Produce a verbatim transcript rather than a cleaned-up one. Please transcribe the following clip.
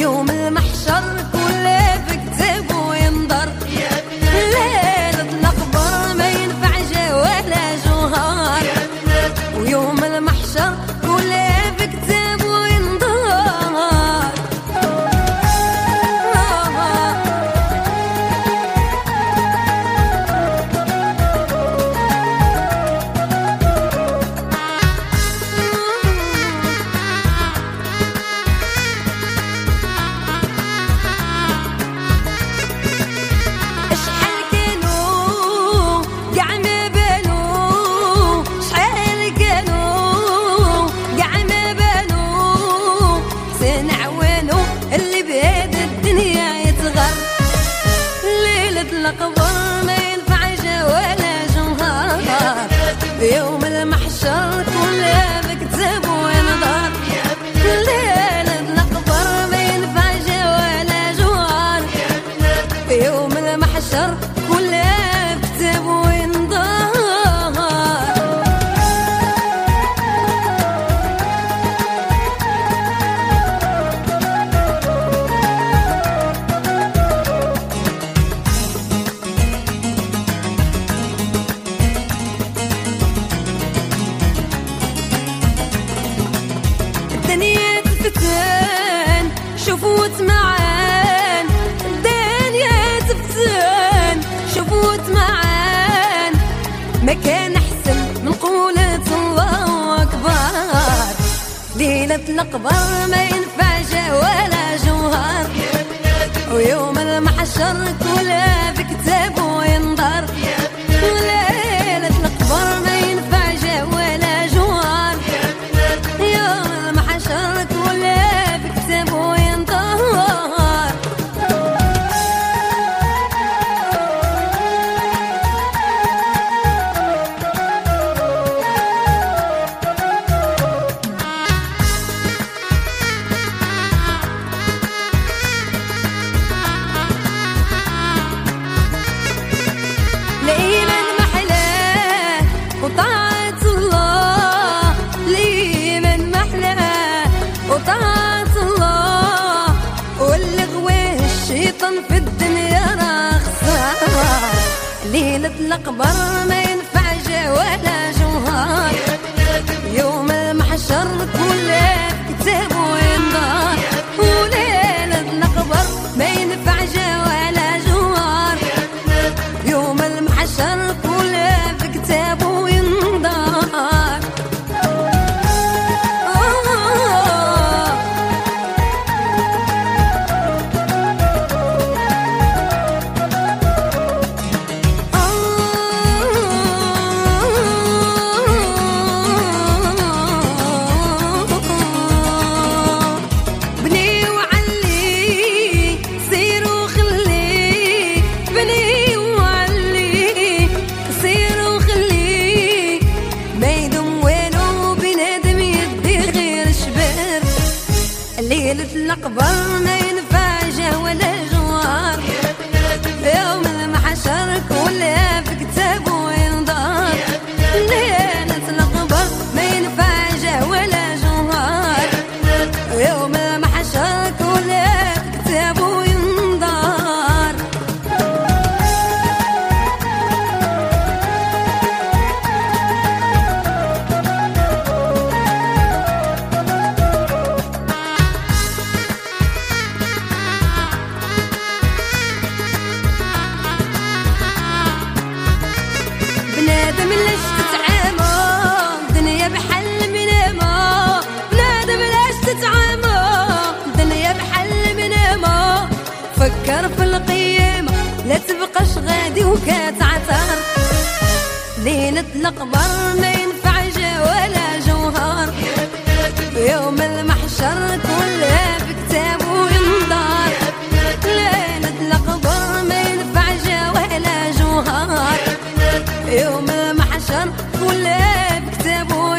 يوم المحشر كله في كتابه ينظر. ليلة الأقبر ما ينفع جا ولا جوهر، ويوم المحشر كله في كتابه ينظر. الأقبر ما ينفع جا ولا جوهر، يوم المحشر كله بكتابه ينظر. ليلة الأقبر ما ينفع جا ولا جوهر، يوم المحشر كله بكتابه ينظر. الدنيا تفتن شوفوا معان، الدنيا تفتن شوفوا معان، ما كان احسن من قولة الله اكبر. ليلة الأقبر ما ينفع جا ولا جوهر، ويوم المحشر كله بكتابه ينظر. ليلة الأقبر ما ينفع جا ولا جوهر، يوم المحشر كله بكتابه ينظر. لإيمان محلاه وطاعة الله، لإيمان محلاه وطاعة الله، واللي غواه الشيطان في الدنيا راه خسار. ليلة الأقبر ما ينفع جا ولا جوهر، يوم المحشر كله كتابه ينظر. وليلة الأقبر ما ينفع جا ولا جوهر، يوم المحشر كله في كتابه ينظر. بني وعلي سير وخلي، بني وعلي سير وخلي، ما يدوم والو بنادم يدي غير شبر. ليلة الأقبر ما ينفع جا ولا جوهر، يوم المحشر كله في كتابه ينظر. ليلة الأقبر ما ينفع جا ولا جوهر، يوم المحشر كله في كتابه ينظر. بنادم ليش تتعامى الدنيا بحل منامة، بنادم ليش تتعامى الدنيا بحل منامة. فكر في القيامة لا تبقاش غادي وكتعثر. ليلة الأقبر ما ينفع جا ولا جوهر، يوم المحشر كله في كتابه ينظر. ليلة الأقبر ما ينفع جا ولا جوهر، يوم المحشر كله بكتابه